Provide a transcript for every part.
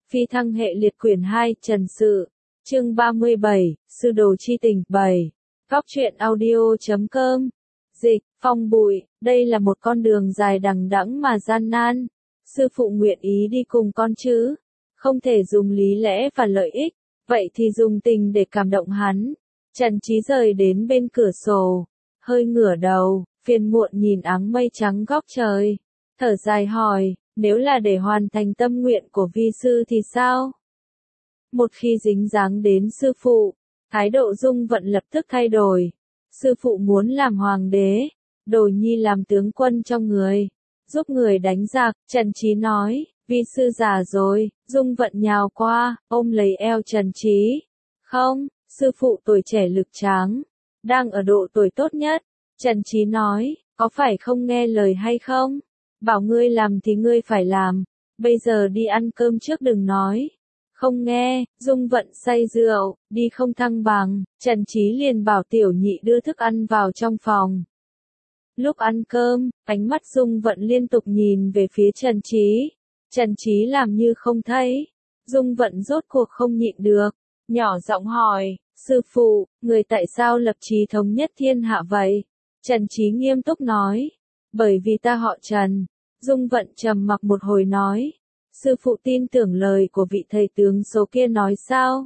Phi thăng hệ liệt quyển 2, Trần Sự, chương 37, Sư đồ chi tình 7. Góc truyện audio.com. Dịch, Phong Bụi, đây là một con đường dài đằng đẵng mà gian nan. Sư phụ nguyện ý đi cùng con chứ? Không thể dùng lý lẽ và lợi ích, vậy thì dùng tình để cảm động hắn. Trần Chí rời đến bên cửa sổ, hơi ngửa đầu, phiền muộn nhìn áng mây trắng góc trời. Thở dài hỏi, nếu là để hoàn thành tâm nguyện của vi sư thì sao? Một khi dính dáng đến sư phụ, thái độ Dung Vận lập tức thay đổi. Sư phụ muốn làm hoàng đế, Đồ Nhi làm tướng quân trong người, giúp người đánh giặc. Trần Chí nói, vi sư già rồi. Dung Vận nhào qua, ôm lấy eo Trần Chí. Không, sư phụ tuổi trẻ lực tráng, đang ở độ tuổi tốt nhất. Trần Chí nói, có phải không nghe lời hay không? Bảo ngươi làm thì ngươi phải làm, bây giờ đi ăn cơm trước đừng nói. Không nghe, Dung Vận say rượu, đi không thăng bằng, Trần Chí liền bảo tiểu nhị đưa thức ăn vào trong phòng. Lúc ăn cơm, ánh mắt Dung Vận liên tục nhìn về phía Trần Chí. Trần Chí làm như không thấy. Dung Vận rốt cuộc không nhịn được, nhỏ giọng hỏi, sư phụ, người tại sao lập chí thống nhất thiên hạ vậy? Trần Chí nghiêm túc nói, bởi vì ta họ Trần. Dung Vận trầm mặc một hồi nói, sư phụ tin tưởng lời của vị thầy tướng số kia nói sao?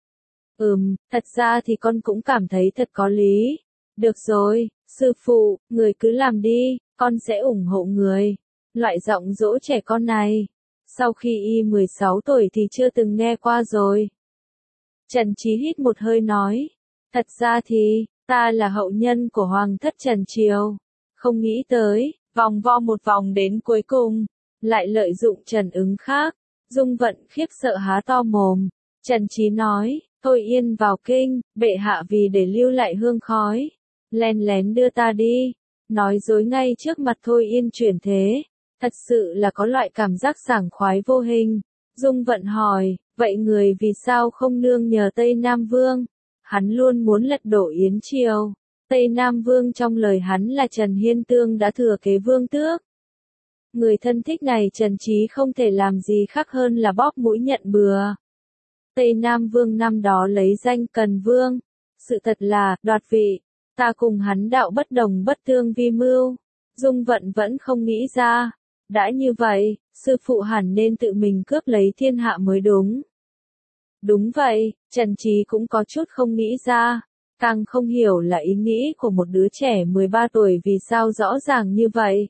Thật ra thì con cũng cảm thấy thật có lý. Được rồi, sư phụ, người cứ làm đi, con sẽ ủng hộ người. Loại giọng dỗ trẻ con này, sau khi y 16 tuổi thì chưa từng nghe qua rồi. Trần Chí hít một hơi nói, thật ra thì, ta là hậu nhân của Hoàng thất Trần Triều. Không nghĩ tới, vòng vo một vòng đến cuối cùng, lại lợi dụng Trần Ứng khác. Dung Vận khiếp sợ há to mồm. Trần Chí nói, Thôi Yên vào kinh, bệ hạ vì để lưu lại hương khói, len lén đưa ta đi, nói dối ngay trước mặt Thôi Yên chuyển thế. Thật sự là có loại cảm giác sảng khoái vô hình. Dung Vận hỏi, vậy người vì sao không nương nhờ Tây Nam Vương? Hắn luôn muốn lật đổ Yến Triều. Tây Nam Vương trong lời hắn là Trần Hiên Tương đã thừa kế vương tước. Người thân thích này Trần Chí không thể làm gì khác hơn là bóp mũi nhận bừa. Tây Nam Vương năm đó lấy danh Cần Vương. Sự thật là, đoạt vị. Ta cùng hắn đạo bất đồng bất tương vi mưu. Dung Vận vẫn không nghĩ ra. Đã như vậy, sư phụ hẳn nên tự mình cướp lấy thiên hạ mới đúng. Đúng vậy, Trần Chí cũng có chút không nghĩ ra. Càng không hiểu là ý nghĩ của một đứa trẻ 13 tuổi vì sao rõ ràng như vậy.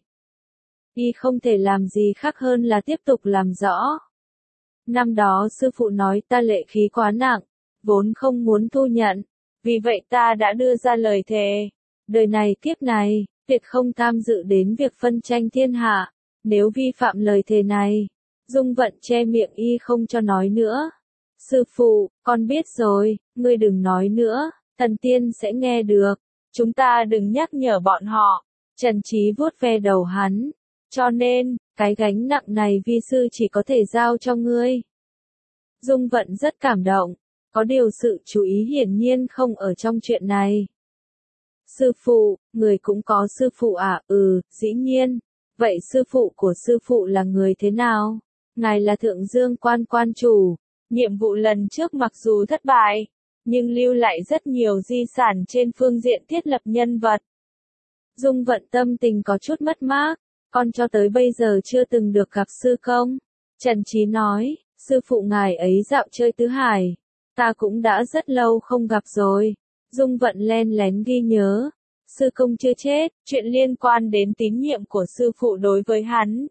Y không thể làm gì khác hơn là tiếp tục làm rõ. Năm đó sư phụ nói ta lệ khí quá nặng, vốn không muốn thu nhận. Vì vậy ta đã đưa ra lời thề. Đời này kiếp này, tuyệt không tham dự đến việc phân tranh thiên hạ. Nếu vi phạm lời thề này, Dung Vận che miệng y không cho nói nữa. Sư phụ, con biết rồi, ngươi đừng nói nữa, thần tiên sẽ nghe được. Chúng ta đừng nhắc nhở bọn họ. Trần Chí vuốt ve đầu hắn. Cho nên, cái gánh nặng này vi sư chỉ có thể giao cho ngươi. Dung Vận rất cảm động, có điều sự chú ý hiển nhiên không ở trong chuyện này. Sư phụ, người cũng có sư phụ à? Dĩ nhiên. Vậy sư phụ của sư phụ là người thế nào? Ngài là Thượng Dương quan chủ. Nhiệm vụ lần trước mặc dù thất bại, nhưng lưu lại rất nhiều di sản trên phương diện thiết lập nhân vật. Dung Vận tâm tình có chút mất mát, con cho tới bây giờ chưa từng được gặp sư công. Trần Chí nói, sư phụ ngài ấy dạo chơi tứ hải, ta cũng đã rất lâu không gặp rồi. Dung Vận len lén ghi nhớ, sư công chưa chết, chuyện liên quan đến tín nhiệm của sư phụ đối với hắn.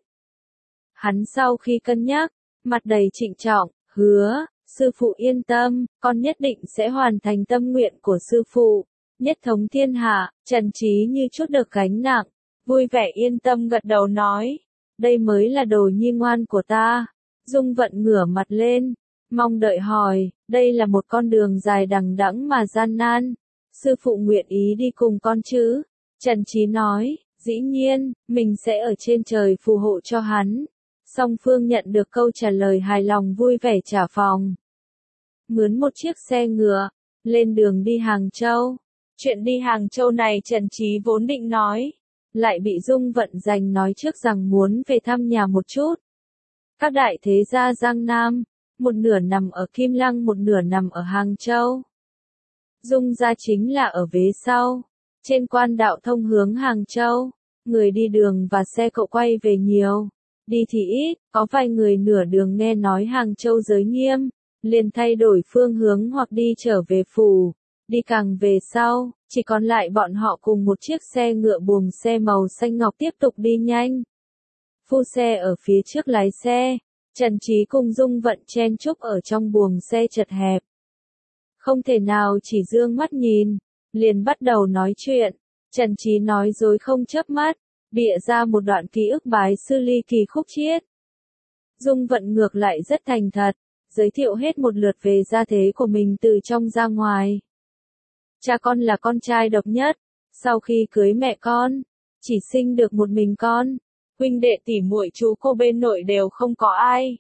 Hắn sau khi cân nhắc, mặt đầy trịnh trọng, hứa, sư phụ yên tâm, con nhất định sẽ hoàn thành tâm nguyện của sư phụ, nhất thống thiên hạ. Trần Chí như chút được gánh nặng, vui vẻ yên tâm gật đầu nói, đây mới là đồ nhi ngoan của ta. Dung Vận ngửa mặt lên, mong đợi hỏi, đây là một con đường dài đằng đẵng mà gian nan, sư phụ nguyện ý đi cùng con chứ? Trần Chí nói, dĩ nhiên, mình sẽ ở trên trời phù hộ cho hắn. Song phương nhận được câu trả lời hài lòng vui vẻ trả phòng. Mướn một chiếc xe ngựa, lên đường đi Hàng Châu. Chuyện đi Hàng Châu này Trần Chí vốn định nói, lại bị Dung Vận giành nói trước rằng muốn về thăm nhà một chút. Các đại thế gia Giang Nam, một nửa nằm ở Kim Lăng, một nửa nằm ở Hàng Châu. Dung gia chính là ở vế sau, trên quan đạo thông hướng Hàng Châu, người đi đường và xe cộ quay về nhiều, đi thì ít, có vài người nửa đường nghe nói Hàng Châu giới nghiêm, liền thay đổi phương hướng hoặc đi trở về phủ, đi càng về sau, chỉ còn lại bọn họ cùng một chiếc xe ngựa buồm xe màu xanh ngọc tiếp tục đi nhanh. Phu xe ở phía trước lái xe, Trần Trí cùng Dung Vận chen chúc ở trong buồng xe chật hẹp. Không thể nào chỉ dương mắt nhìn, liền bắt đầu nói chuyện, Trần Trí nói dối không chớp mắt, bịa ra một đoạn ký ức bái sư ly kỳ khúc chiết. Dung Vận ngược lại rất thành thật, giới thiệu hết một lượt về gia thế của mình từ trong ra ngoài. Cha con là con trai độc nhất, sau khi cưới mẹ con, chỉ sinh được một mình con, huynh đệ tỷ muội chú cô bên nội đều không có ai.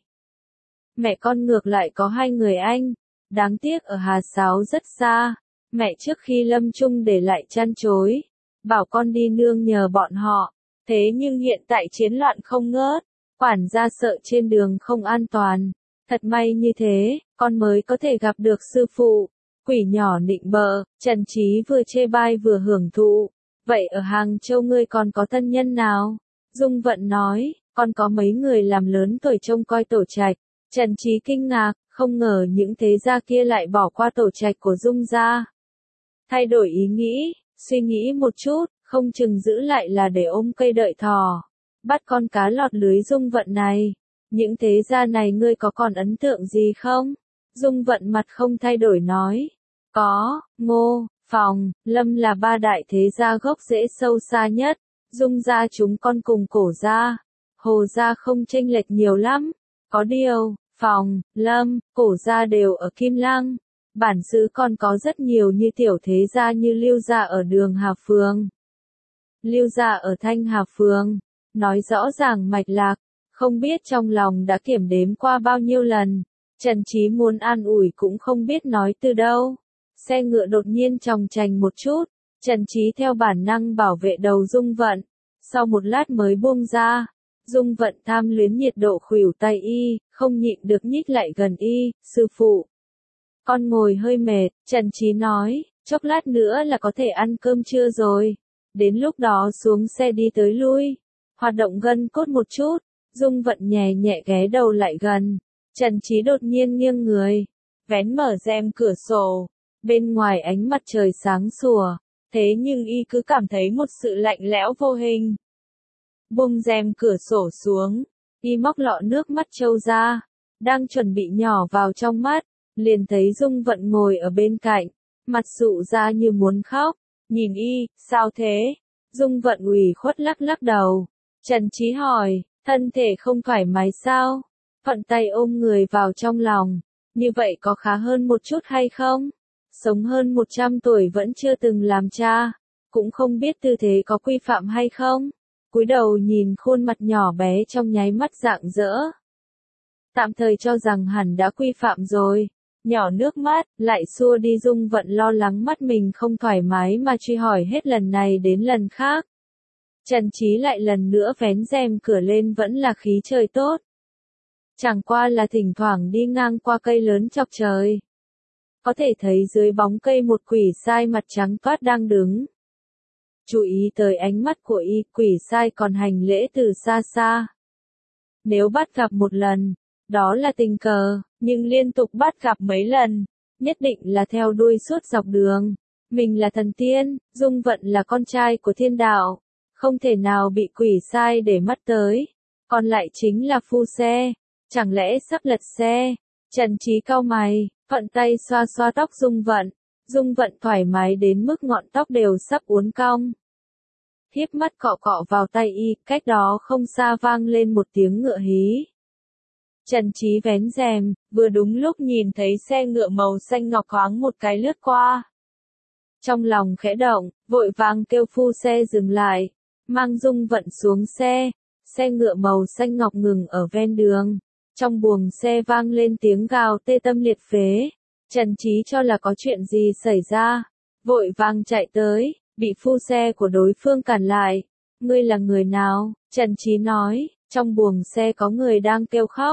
Mẹ con ngược lại có 2 người anh, đáng tiếc ở Hà Sáo rất xa, mẹ trước khi lâm chung để lại chăn chối, bảo con đi nương nhờ bọn họ, thế nhưng hiện tại chiến loạn không ngớt, quản gia sợ trên đường không an toàn, thật may như thế, con mới có thể gặp được sư phụ. Quỷ nhỏ nịnh bợ, Trần Trí vừa chê bai vừa hưởng thụ. Vậy ở Hàng Châu ngươi còn có thân nhân nào? Dung Vận nói, còn có mấy người làm lớn tuổi trông coi tổ trạch. Trần Trí kinh ngạc, không ngờ những thế gia kia lại bỏ qua tổ trạch của Dung gia. Thay đổi ý nghĩ, suy nghĩ một chút, không chừng giữ lại là để ôm cây đợi thỏ. Bắt con cá lọt lưới Dung Vận này. Những thế gia này ngươi có còn ấn tượng gì không? Dung Vận mặt không thay đổi nói. Có, Ngô, Phòng, Lâm là 3 đại thế gia gốc rễ sâu xa nhất. Dung gia chúng con cùng Cổ gia, Hồ gia không chênh lệch nhiều lắm. Có điều, Phòng, Lâm, Cổ gia đều ở Kim Lăng. Bản xứ còn có rất nhiều như tiểu thế gia như Lưu gia ở Đường Hà Phường, Lưu gia ở Thanh Hà Phường. Nói rõ ràng mạch lạc, không biết trong lòng đã kiểm đếm qua bao nhiêu lần. Trần Trí muốn an ủi cũng không biết nói từ đâu. Xe ngựa đột nhiên chòng chành một chút, Trần Trí theo bản năng bảo vệ đầu Dung Vận, sau một lát mới buông ra. Dung Vận tham luyến nhiệt độ khuỷu tay y, không nhịn được nhích lại gần y, sư phụ. Con ngồi hơi mệt, Trần Trí nói, chốc lát nữa là có thể ăn cơm trưa rồi. Đến lúc đó xuống xe đi tới lui, hoạt động gân cốt một chút. Dung Vận nhẹ nhẹ ghé đầu lại gần. Trần Trí đột nhiên nghiêng người, vén mở rèm cửa sổ. Bên ngoài ánh mặt trời sáng sủa, thế nhưng y cứ cảm thấy một sự lạnh lẽo vô hình. Buông rèm cửa sổ xuống, y móc lọ nước mắt trâu ra, đang chuẩn bị nhỏ vào trong mắt, liền thấy Dung Vận ngồi ở bên cạnh, mặt sụ ra như muốn khóc, nhìn y, sao thế? Dung Vận ủy khuất lắc lắc đầu. Trần Trí hỏi, thân thể không thoải mái sao? Thuận tay ôm người vào trong lòng, như vậy có khá hơn một chút hay không? Sống hơn 100 tuổi vẫn chưa từng làm cha, cũng không biết tư thế có quy phạm hay không. Cúi đầu nhìn khuôn mặt nhỏ bé trong nháy mắt rạng rỡ. Tạm thời cho rằng hẳn đã quy phạm rồi. Nhỏ nước mắt, lại xua đi Dung Vận lo lắng mắt mình không thoải mái mà truy hỏi hết lần này đến lần khác. Trần Trí lại lần nữa vén rèm cửa lên, vẫn là khí trời tốt. Chẳng qua là thỉnh thoảng đi ngang qua cây lớn chọc trời. Có thể thấy dưới bóng cây một quỷ sai mặt trắng toát đang đứng. Chú ý tới ánh mắt của y, quỷ sai còn hành lễ từ xa xa. Nếu bắt gặp một lần, đó là tình cờ, nhưng liên tục bắt gặp mấy lần, nhất định là theo đuôi suốt dọc đường. Mình là thần tiên, Dung Vận là con trai của thiên đạo, không thể nào bị quỷ sai để mắt tới. Còn lại chính là phu xe, chẳng lẽ sắp lật xe? Trần Trí cau mày, thuận tay xoa xoa tóc Dung Vận. Dung Vận thoải mái đến mức ngọn tóc đều sắp uốn cong. Hiếp mắt cọ cọ vào tay y, cách đó không xa vang lên một tiếng ngựa hí. Trần Trí vén rèm, vừa đúng lúc nhìn thấy xe ngựa màu xanh ngọc thoáng một cái lướt qua. Trong lòng khẽ động, vội vàng kêu phu xe dừng lại, mang Dung Vận xuống xe. Xe ngựa màu xanh ngọc ngừng ở ven đường. Trong buồng xe vang lên tiếng gào tê tâm liệt phế. Trần Trí cho là có chuyện gì xảy ra, vội vàng chạy tới, bị phu xe của đối phương cản lại. Ngươi là người nào? Trần Trí nói, trong buồng xe có người đang kêu khóc.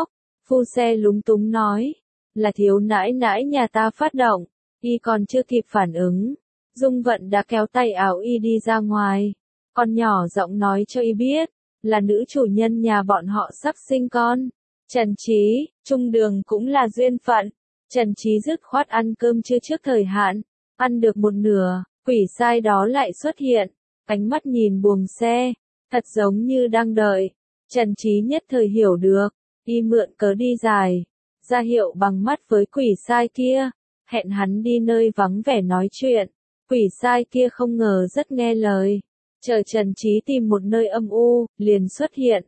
Phu xe lúng túng nói, là thiếu nãi nãi nhà ta phát động, y còn chưa kịp phản ứng. Dung Vận đã kéo tay áo y đi ra ngoài, còn nhỏ giọng nói cho y biết, là nữ chủ nhân nhà bọn họ sắp sinh con. Trần Trí, chung đường cũng là duyên phận. Trần Trí dứt khoát ăn cơm trưa trước thời hạn, ăn được một nửa, quỷ sai đó lại xuất hiện, ánh mắt nhìn buồng xe, thật giống như đang đợi. Trần Trí nhất thời hiểu được, y mượn cớ đi dài, ra hiệu bằng mắt với quỷ sai kia, hẹn hắn đi nơi vắng vẻ nói chuyện. Quỷ sai kia không ngờ rất nghe lời, chờ Trần Trí tìm một nơi âm u, liền xuất hiện.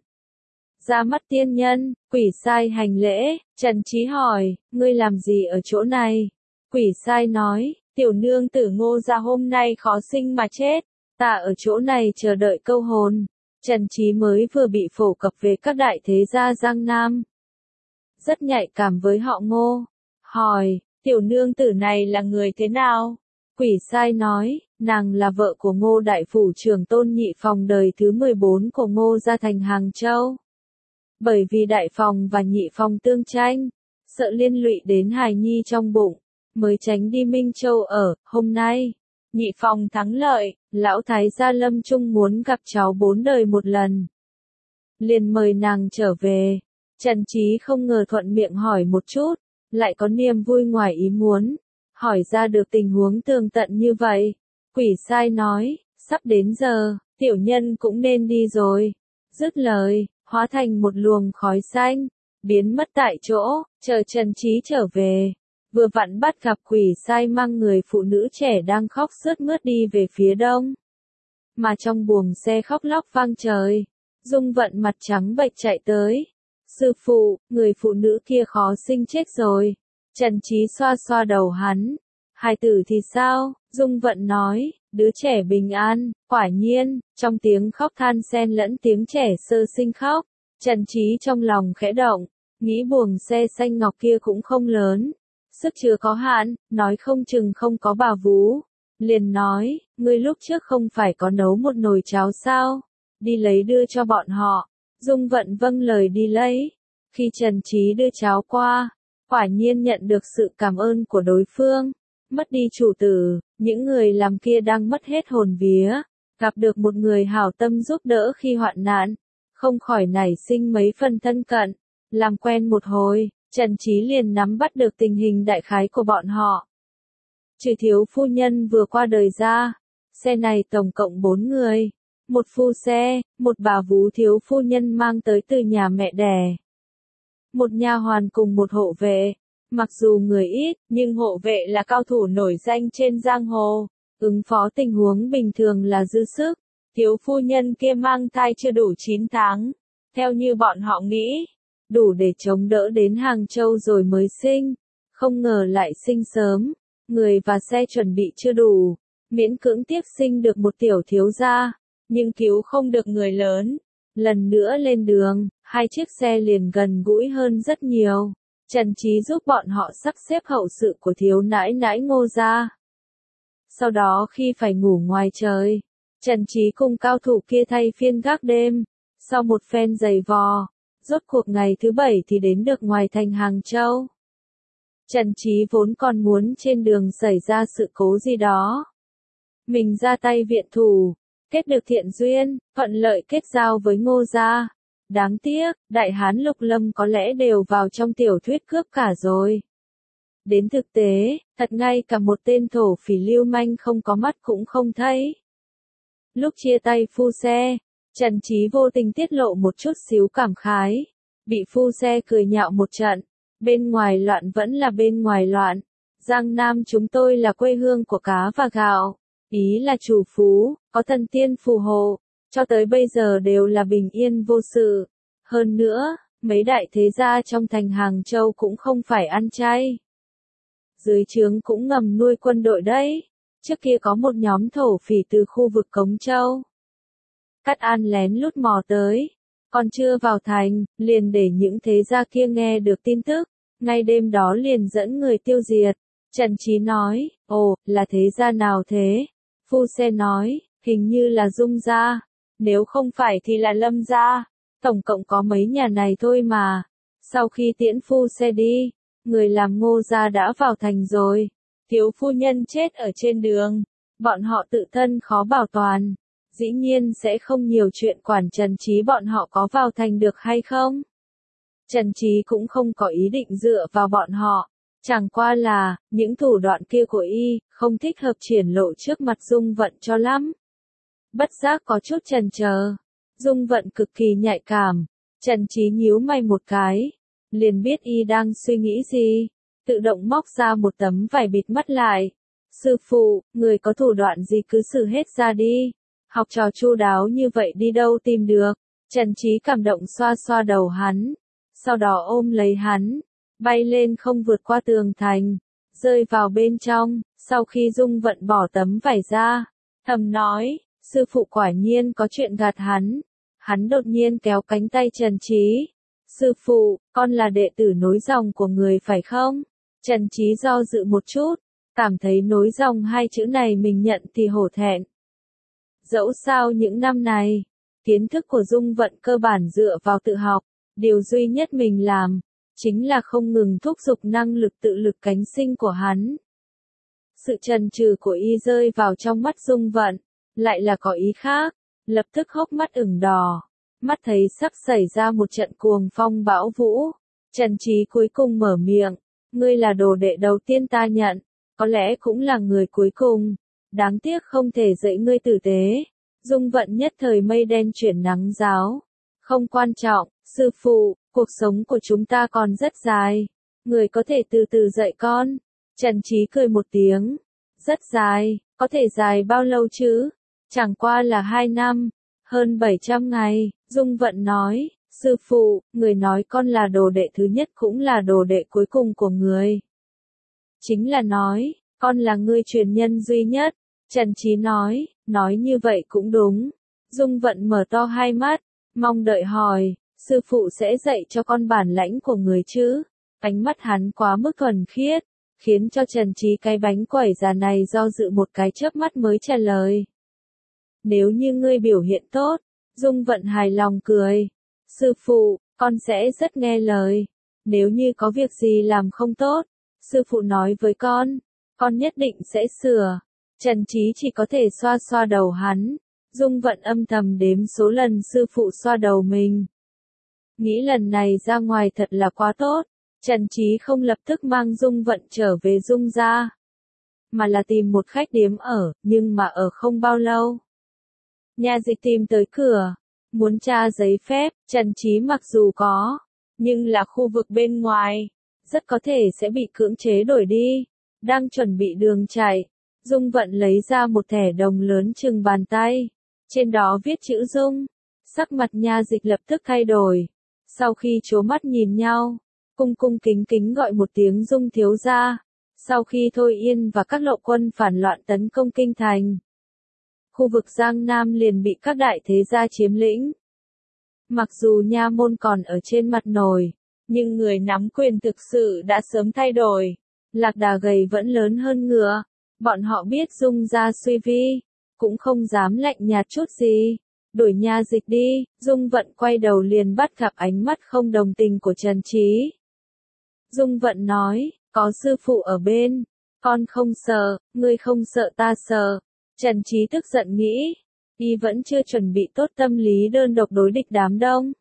Ra mắt tiên nhân, quỷ sai hành lễ, Trần Trí hỏi, ngươi làm gì ở chỗ này? Quỷ sai nói, tiểu nương tử Ngô gia hôm nay khó sinh mà chết, ta ở chỗ này chờ đợi câu hồn. Trần Trí mới vừa bị phổ cập về các đại thế gia Giang Nam, rất nhạy cảm với họ Ngô, hỏi, tiểu nương tử này là người thế nào? Quỷ sai nói, nàng là vợ của Ngô đại phủ trưởng Tôn Nhị Phòng đời thứ 14 của Ngô gia thành Hàng Châu. Bởi vì đại phòng và nhị phòng tương tranh, sợ liên lụy đến hài nhi trong bụng, mới tránh đi Minh Châu ở. Hôm nay, nhị phòng thắng lợi, lão thái gia Lâm Trung muốn gặp cháu 4 đời một lần, liền mời nàng trở về. Trần Trí không ngờ thuận miệng hỏi một chút, lại có niềm vui ngoài ý muốn, hỏi ra được tình huống tường tận như vậy. Quỷ sai nói, sắp đến giờ, tiểu nhân cũng nên đi rồi. Dứt lời, hóa thành một luồng khói xanh, biến mất tại chỗ, chờ Trần Trí trở về. Vừa vặn bắt gặp quỷ sai mang người phụ nữ trẻ đang khóc sướt mướt đi về phía đông. Mà trong buồng xe khóc lóc vang trời, Dung Vận mặt trắng bệch chạy tới. Sư phụ, người phụ nữ kia khó sinh chết rồi. Trần Trí xoa xoa đầu hắn. Hài tử thì sao? Dung Vận nói, đứa trẻ bình an. Quả nhiên, trong tiếng khóc than xen lẫn tiếng trẻ sơ sinh khóc. Trần Trí trong lòng khẽ động, nghĩ buồng xe xanh ngọc kia cũng không lớn, sức chứa có hạn, nói không chừng không có bà vú. Liền nói, ngươi lúc trước không phải có nấu một nồi cháo sao? Đi lấy đưa cho bọn họ. Dung Vận vâng lời đi lấy. Khi Trần Trí đưa cháo qua, quả nhiên nhận được sự cảm ơn của đối phương. Mất đi chủ tử, những người làm kia đang mất hết hồn vía, gặp được một người hảo tâm giúp đỡ khi hoạn nạn, không khỏi nảy sinh mấy phần thân cận. Làm quen một hồi, Trần Trí liền nắm bắt được tình hình đại khái của bọn họ. Trừ thiếu phu nhân vừa qua đời ra, xe này tổng cộng 4 người, một phu xe, một bà vú thiếu phu nhân mang tới từ nhà mẹ đẻ, một nha hoàn cùng một hộ vệ. Mặc dù người ít, nhưng hộ vệ là cao thủ nổi danh trên giang hồ, ứng phó tình huống bình thường là dư sức. Thiếu phu nhân kia mang thai chưa đủ 9 tháng, theo như bọn họ nghĩ, đủ để chống đỡ đến Hàng Châu rồi mới sinh, không ngờ lại sinh sớm, người và xe chuẩn bị chưa đủ, miễn cưỡng tiếp sinh được một tiểu thiếu gia, nhưng cứu không được người lớn. Lần nữa lên đường, hai chiếc xe liền gần gũi hơn rất nhiều. Trần Trí giúp bọn họ sắp xếp hậu sự của thiếu nãi nãi Ngô gia. Sau đó khi phải ngủ ngoài trời, Trần Trí cùng cao thủ kia thay phiên gác đêm. Sau một phen giày vò, rốt cuộc ngày thứ 7 thì đến được ngoài thành Hàng Châu. Trần Trí vốn còn muốn trên đường xảy ra sự cố gì đó, mình ra tay viện thủ, kết được thiện duyên, thuận lợi kết giao với Ngô gia. Đáng tiếc, Đại Hán Lục Lâm có lẽ đều vào trong tiểu thuyết cướp cả rồi. Đến thực tế, thật ngay cả một tên thổ phỉ lưu manh không có mắt cũng không thấy. Lúc chia tay phu xe, Trần Trí vô tình tiết lộ một chút xíu cảm khái, bị phu xe cười nhạo một trận. Bên ngoài loạn vẫn là bên ngoài loạn, Giang Nam chúng tôi là quê hương của cá và gạo, ý là chủ phú, có thần tiên phù hộ, cho tới bây giờ đều là bình yên vô sự. Hơn nữa, mấy đại thế gia trong thành Hàng Châu cũng không phải ăn chay. Dưới trướng cũng ngầm nuôi quân đội đấy. Trước kia có một nhóm thổ phỉ từ khu vực Cống Châu, Cát An lén lút mò tới, còn chưa vào thành, liền để những thế gia kia nghe được tin tức, ngay đêm đó liền dẫn người tiêu diệt. Trần Trí nói, ồ, là thế gia nào thế? Phu xe nói, hình như là Dung gia, nếu không phải thì là Lâm gia, tổng cộng có mấy nhà này thôi mà. Sau khi tiễn phu xe đi, người làm Ngô gia đã vào thành rồi. Thiếu phu nhân chết ở trên đường, bọn họ tự thân khó bảo toàn. Dĩ nhiên sẽ không nhiều chuyện quản Trần Trí bọn họ có vào thành được hay không. Trần Trí cũng không có ý định dựa vào bọn họ. Chẳng qua là, những thủ đoạn kia của y, không thích hợp triển lộ trước mặt Dung Vận cho lắm. Bất giác có chút chần chờ. Dung Vận cực kỳ nhạy cảm. Trần Trí nhíu mày một cái. Liền biết y đang suy nghĩ gì. Tự động móc ra một tấm vải bịt mắt lại. Sư phụ, người có thủ đoạn gì cứ xử hết ra đi. Học trò chu đáo như vậy đi đâu tìm được. Trần Trí cảm động xoa xoa đầu hắn. Sau đó ôm lấy hắn. Bay lên không vượt qua tường thành. Rơi vào bên trong. Sau khi Dung Vận bỏ tấm vải ra. Thầm nói, sư phụ quả nhiên có chuyện gạt hắn. Hắn đột nhiên kéo cánh tay Trần Trí. Sư phụ, con là đệ tử nối dòng của người phải không? Trần Trí do dự một chút. Cảm thấy nối dòng hai chữ này mình nhận thì hổ thẹn. Dẫu sao những năm này, kiến thức của Dung Vận cơ bản dựa vào tự học. Điều duy nhất mình làm, chính là không ngừng thúc giục năng lực tự lực cánh sinh của hắn. Sự chần chừ của y rơi vào trong mắt Dung Vận, lại là có ý khác, lập tức hốc mắt ửng đỏ, mắt thấy sắp xảy ra một trận cuồng phong bão vũ. Trần Trí cuối cùng mở miệng, ngươi là đồ đệ đầu tiên ta nhận, có lẽ cũng là người cuối cùng, đáng tiếc không thể dạy ngươi tử tế. Dung Vận nhất thời mây đen chuyển nắng ráo. Không quan trọng, sư phụ, cuộc sống của chúng ta còn rất dài. Người có thể từ từ dạy con. Trần Trí cười một tiếng. Rất dài, có thể dài bao lâu chứ? Chẳng qua là 2 năm, hơn 700 ngày. Dung Vận nói, sư phụ, người nói con là đồ đệ thứ nhất cũng là đồ đệ cuối cùng của người. Chính là nói, con là người truyền nhân duy nhất. Trần Trí nói như vậy cũng đúng. Dung Vận mở to hai mắt, mong đợi hỏi, sư phụ sẽ dạy cho con bản lãnh của người chứ? Ánh mắt hắn quá mức thuần khiết, khiến cho Trần Trí cái bánh quẩy già này do dự một cái chớp mắt mới trả lời. Nếu như ngươi biểu hiện tốt, Dung Vận hài lòng cười. Sư phụ, con sẽ rất nghe lời. Nếu như có việc gì làm không tốt, sư phụ nói với con nhất định sẽ sửa. Trần Trí chỉ có thể xoa xoa đầu hắn. Dung Vận âm thầm đếm số lần sư phụ xoa đầu mình. Nghĩ lần này ra ngoài thật là quá tốt. Trần Trí không lập tức mang Dung Vận trở về Dung gia, mà là tìm một khách điếm ở, nhưng mà ở không bao lâu. Nha dịch tìm tới cửa, muốn tra giấy phép. Trần Trí mặc dù có, nhưng là khu vực bên ngoài, rất có thể sẽ bị cưỡng chế đổi đi. Đang chuẩn bị đường chạy, Dung Vận lấy ra một thẻ đồng lớn chừng bàn tay, trên đó viết chữ Dung. Sắc mặt nha dịch lập tức thay đổi. Sau khi trố mắt nhìn nhau, cung cung kính kính gọi một tiếng Dung thiếu gia. Sau khi Thôi Yên và các lộ quân phản loạn tấn công kinh thành, khu vực Giang Nam liền bị các đại thế gia chiếm lĩnh. Mặc dù nha môn còn ở trên mặt nổi, nhưng người nắm quyền thực sự đã sớm thay đổi. Lạc đà gầy vẫn lớn hơn ngựa. Bọn họ biết Dung gia suy vi, cũng không dám lạnh nhạt chút gì. Đổi nha dịch đi. Dung Vận quay đầu liền bắt gặp ánh mắt không đồng tình của Trần Trí. Dung Vận nói, có sư phụ ở bên, con không sợ, ngươi không sợ ta sợ. Trần Trí tức giận nghĩ, y vẫn chưa chuẩn bị tốt tâm lý đơn độc đối địch đám đông.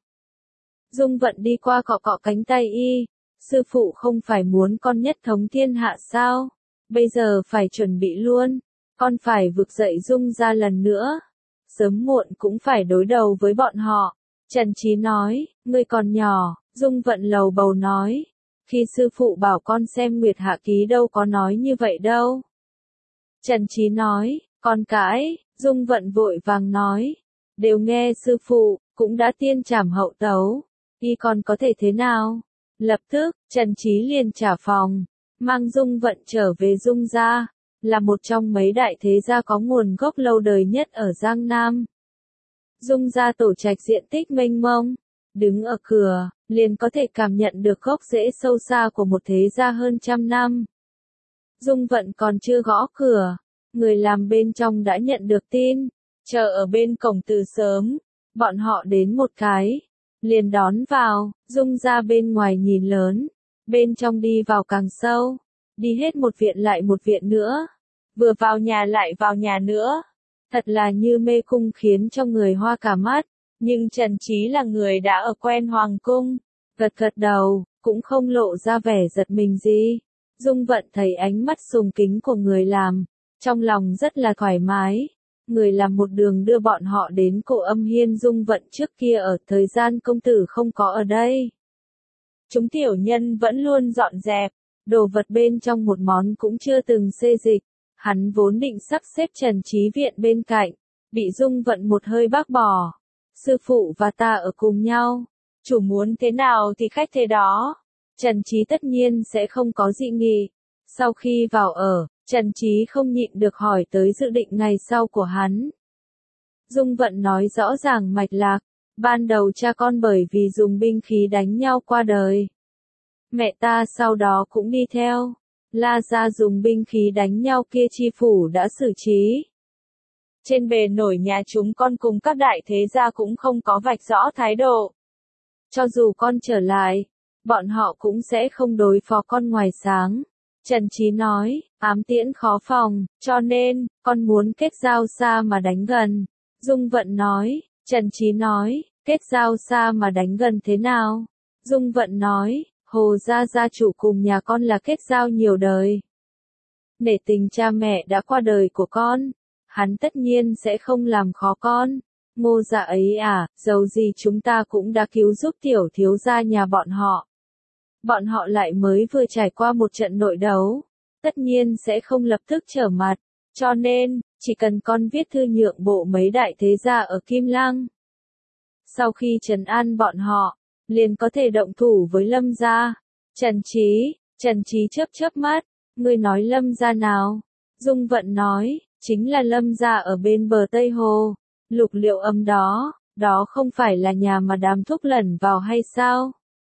Dung Vận đi qua cọ cọ cánh tay y, sư phụ không phải muốn con nhất thống thiên hạ sao? Bây giờ phải chuẩn bị luôn, con phải vực dậy Dung gia lần nữa. Sớm muộn cũng phải đối đầu với bọn họ. Trần Trí nói, ngươi còn nhỏ. Dung Vận lầu bầu nói, khi sư phụ bảo con xem Nguyệt Hạ Ký đâu có nói như vậy đâu. Trần Trí nói, con cãi. Dung Vận vội vàng nói, đều nghe sư phụ, cũng đã tiên trảm hậu tấu, y còn có thể thế nào? Lập tức, Trần Trí liền trả phòng, mang Dung Vận trở về Dung gia, là một trong mấy đại thế gia có nguồn gốc lâu đời nhất ở Giang Nam. Dung gia tổ trạch diện tích mênh mông, đứng ở cửa, liền có thể cảm nhận được gốc rễ sâu xa của một thế gia hơn 100 năm. Dung Vận còn chưa gõ cửa, người làm bên trong đã nhận được tin, chờ ở bên cổng từ sớm. Bọn họ đến một cái, liền đón vào, Dung ra bên ngoài nhìn lớn, bên trong đi vào càng sâu, đi hết một viện lại một viện nữa, vừa vào nhà lại vào nhà nữa, thật là như mê cung khiến cho người hoa cả mắt, nhưng Trần Trí là người đã ở quen hoàng cung, gật gật đầu, cũng không lộ ra vẻ giật mình gì. Dung Vận thấy ánh mắt sùng kính của người làm, trong lòng rất là thoải mái. Người làm một đường đưa bọn họ đến cổ Âm Hiên Dung Vận trước kia ở thời gian công tử không có ở đây. Chúng tiểu nhân vẫn luôn dọn dẹp, đồ vật bên trong một món cũng chưa từng xê dịch. Hắn vốn định sắp xếp Trần Trí viện bên cạnh, bị Dung Vận một hơi bác bỏ. Sư phụ và ta ở cùng nhau, chủ muốn thế nào thì khách thế đó. Trần Trí tất nhiên sẽ không có dị nghị. Sau khi vào ở, Trần Trí không nhịn được hỏi tới dự định ngày sau của hắn. Dung Vận nói rõ ràng mạch lạc, ban đầu cha con bởi vì dùng binh khí đánh nhau qua đời. Mẹ ta sau đó cũng đi theo, La gia dùng binh khí đánh nhau kia chi phủ đã xử trí. Trên bề nổi nhà chúng con cùng các đại thế gia cũng không có vạch rõ thái độ. Cho dù con trở lại, bọn họ cũng sẽ không đối phó con ngoài sáng. Trần Trí nói, ám tiễn khó phòng, cho nên, con muốn kết giao xa mà đánh gần. Dung Vận nói, Trần Trí nói, kết giao xa mà đánh gần thế nào? Dung Vận nói, Hồ gia gia chủ cùng nhà con là kết giao nhiều đời. Nể tình cha mẹ đã qua đời của con, hắn tất nhiên sẽ không làm khó con. Ngô gia ấy à, dầu gì chúng ta cũng đã cứu giúp tiểu thiếu gia nhà bọn họ. Bọn họ lại mới vừa trải qua một trận nội đấu, tất nhiên sẽ không lập tức trở mặt, cho nên, chỉ cần con viết thư nhượng bộ mấy đại thế gia ở Kim Lăng. Sau khi trấn an bọn họ, liền có thể động thủ với Lâm gia. Trần Trí chớp mắt, ngươi nói Lâm gia nào? Dung Vận nói, chính là Lâm gia ở bên bờ Tây Hồ, Lục Liệu Âm đó, đó không phải là nhà mà đám thúc lẩn vào hay sao?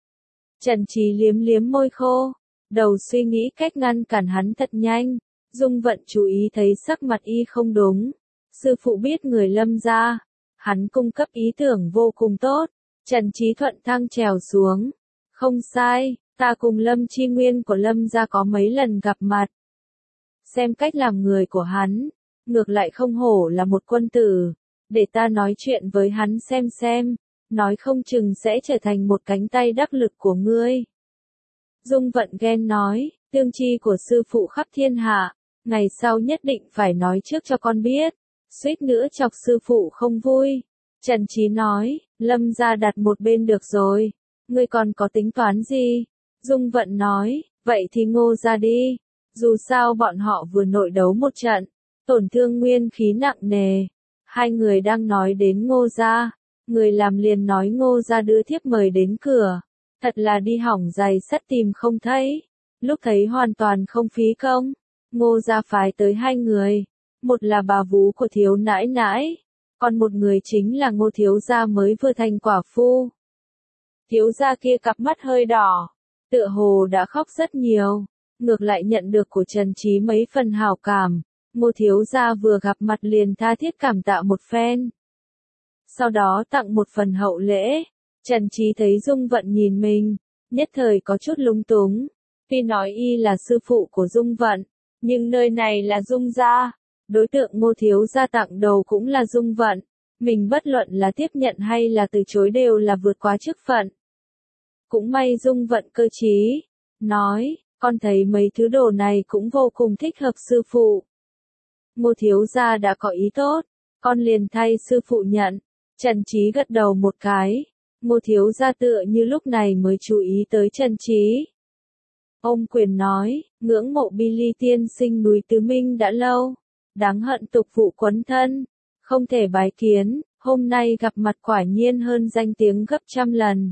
Trần Trí liếm liếm môi khô, đầu suy nghĩ cách ngăn cản hắn thật nhanh. Dung Vận chú ý thấy sắc mặt y không đúng. Sư phụ biết người Lâm gia, hắn cung cấp ý tưởng vô cùng tốt. Trần Trí thuận thang trèo xuống. Không sai, ta cùng Lâm Chi Nguyên của Lâm gia có mấy lần gặp mặt. Xem cách làm người của hắn, ngược lại không hổ là một quân tử. Để ta nói chuyện với hắn xem. Nói không chừng sẽ trở thành một cánh tay đắc lực của ngươi. Dung Vận ghen nói, tương chi của sư phụ khắp thiên hạ, ngày sau nhất định phải nói trước cho con biết, suýt nữa chọc sư phụ không vui. Trần Trí nói, Lâm gia đặt một bên được rồi, ngươi còn có tính toán gì? Dung Vận nói, vậy thì Ngô gia đi, dù sao bọn họ vừa nội đấu một trận, tổn thương nguyên khí nặng nề. Hai người đang nói đến Ngô gia. Người làm liền nói Ngô gia đưa thiếp mời đến cửa, thật là đi hỏng giày sắt tìm không thấy, lúc thấy hoàn toàn không phí công. Ngô gia phái tới hai người, một là bà vú của thiếu nãi nãi, còn một người chính là Ngô thiếu gia mới vừa thành quả phu. Thiếu gia kia cặp mắt hơi đỏ, tựa hồ đã khóc rất nhiều, ngược lại nhận được của Trần Trí mấy phần hảo cảm. Ngô thiếu gia vừa gặp mặt liền tha thiết cảm tạ một phen. Sau đó tặng một phần hậu lễ. Trần Trí thấy Dung Vận nhìn mình, nhất thời có chút lúng túng. Tuy nói y là sư phụ của Dung Vận, nhưng nơi này là Dung gia, đối tượng Ngô thiếu gia tặng đồ cũng là Dung Vận, mình bất luận là tiếp nhận hay là từ chối đều là vượt quá chức phận. Cũng may Dung Vận cơ trí, nói, con thấy mấy thứ đồ này cũng vô cùng thích hợp sư phụ. Ngô thiếu gia đã có ý tốt, con liền thay sư phụ nhận. Trần Trí gật đầu một cái, Ngô thiếu gia tựa như lúc này mới chú ý tới Trần Trí. Ông quyền nói, ngưỡng mộ Billy tiên sinh núi Tứ Minh đã lâu, đáng hận tục vụ quấn thân, không thể bái kiến, hôm nay gặp mặt quả nhiên hơn danh tiếng gấp trăm lần.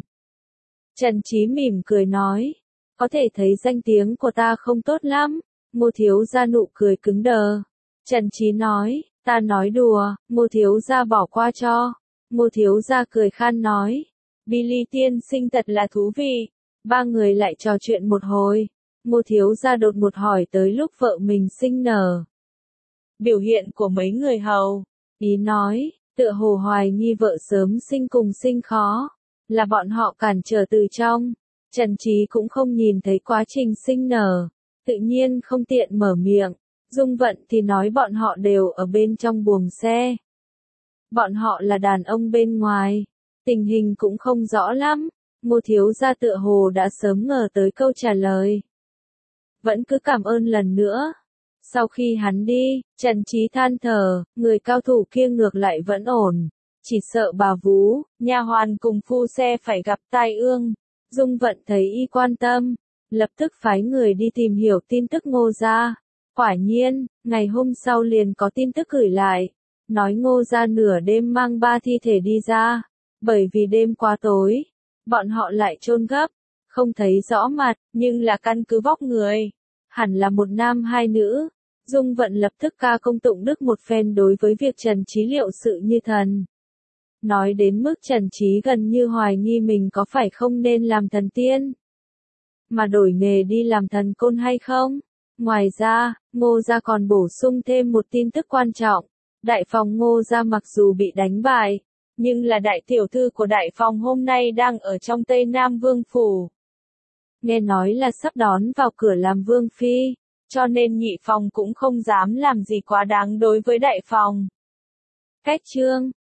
Trần Trí mỉm cười nói, có thể thấy danh tiếng của ta không tốt lắm. Ngô thiếu gia nụ cười cứng đờ. Trần Trí nói, ta nói đùa, Ngô thiếu gia bỏ qua cho. Ngô thiếu gia cười khan nói, Billy tiên sinh thật là thú vị. Ba người lại trò chuyện một hồi. Ngô thiếu gia đột ngột hỏi tới lúc vợ mình sinh nở. Biểu hiện của mấy người hầu. Ý nói, tựa hồ hoài nghi vợ sớm sinh cùng sinh khó. là bọn họ cản trở từ trong. Trần Trí cũng không nhìn thấy quá trình sinh nở, tự nhiên không tiện mở miệng. Dung Vận thì nói bọn họ đều ở bên trong buồng xe. Bọn họ là đàn ông bên ngoài, tình hình cũng không rõ lắm. Ngô thiếu gia tựa hồ đã sớm ngờ tới câu trả lời. Vẫn cứ cảm ơn lần nữa. Sau khi hắn đi, Trần Trí than thở, người cao thủ kia ngược lại vẫn ổn. Chỉ sợ bà vú, nha hoàn cùng phu xe phải gặp tai ương. Dung Vận thấy y quan tâm, lập tức phái người đi tìm hiểu tin tức Ngô gia. Quả nhiên, ngày hôm sau liền có tin tức gửi lại, nói Ngô gia nửa đêm mang 3 thi thể đi ra, bởi vì đêm quá tối, bọn họ lại chôn gấp, không thấy rõ mặt, nhưng là căn cứ vóc người, hẳn là một nam hai nữ. Dung Vận lập tức ca công tụng đức một phen đối với việc Trần Trí liệu sự như thần. Nói đến mức Trần Trí gần như hoài nghi mình có phải không nên làm thần tiên, mà đổi nghề đi làm thần côn hay không. Ngoài ra, Ngô gia còn bổ sung thêm một tin tức quan trọng. Đại phòng Ngô gia mặc dù bị đánh bại, nhưng là đại tiểu thư của đại phòng hôm nay đang ở trong Tây Nam Vương Phủ. Nghe nói là sắp đón vào cửa làm Vương Phi, cho nên nhị phòng cũng không dám làm gì quá đáng đối với đại phòng. Cách chương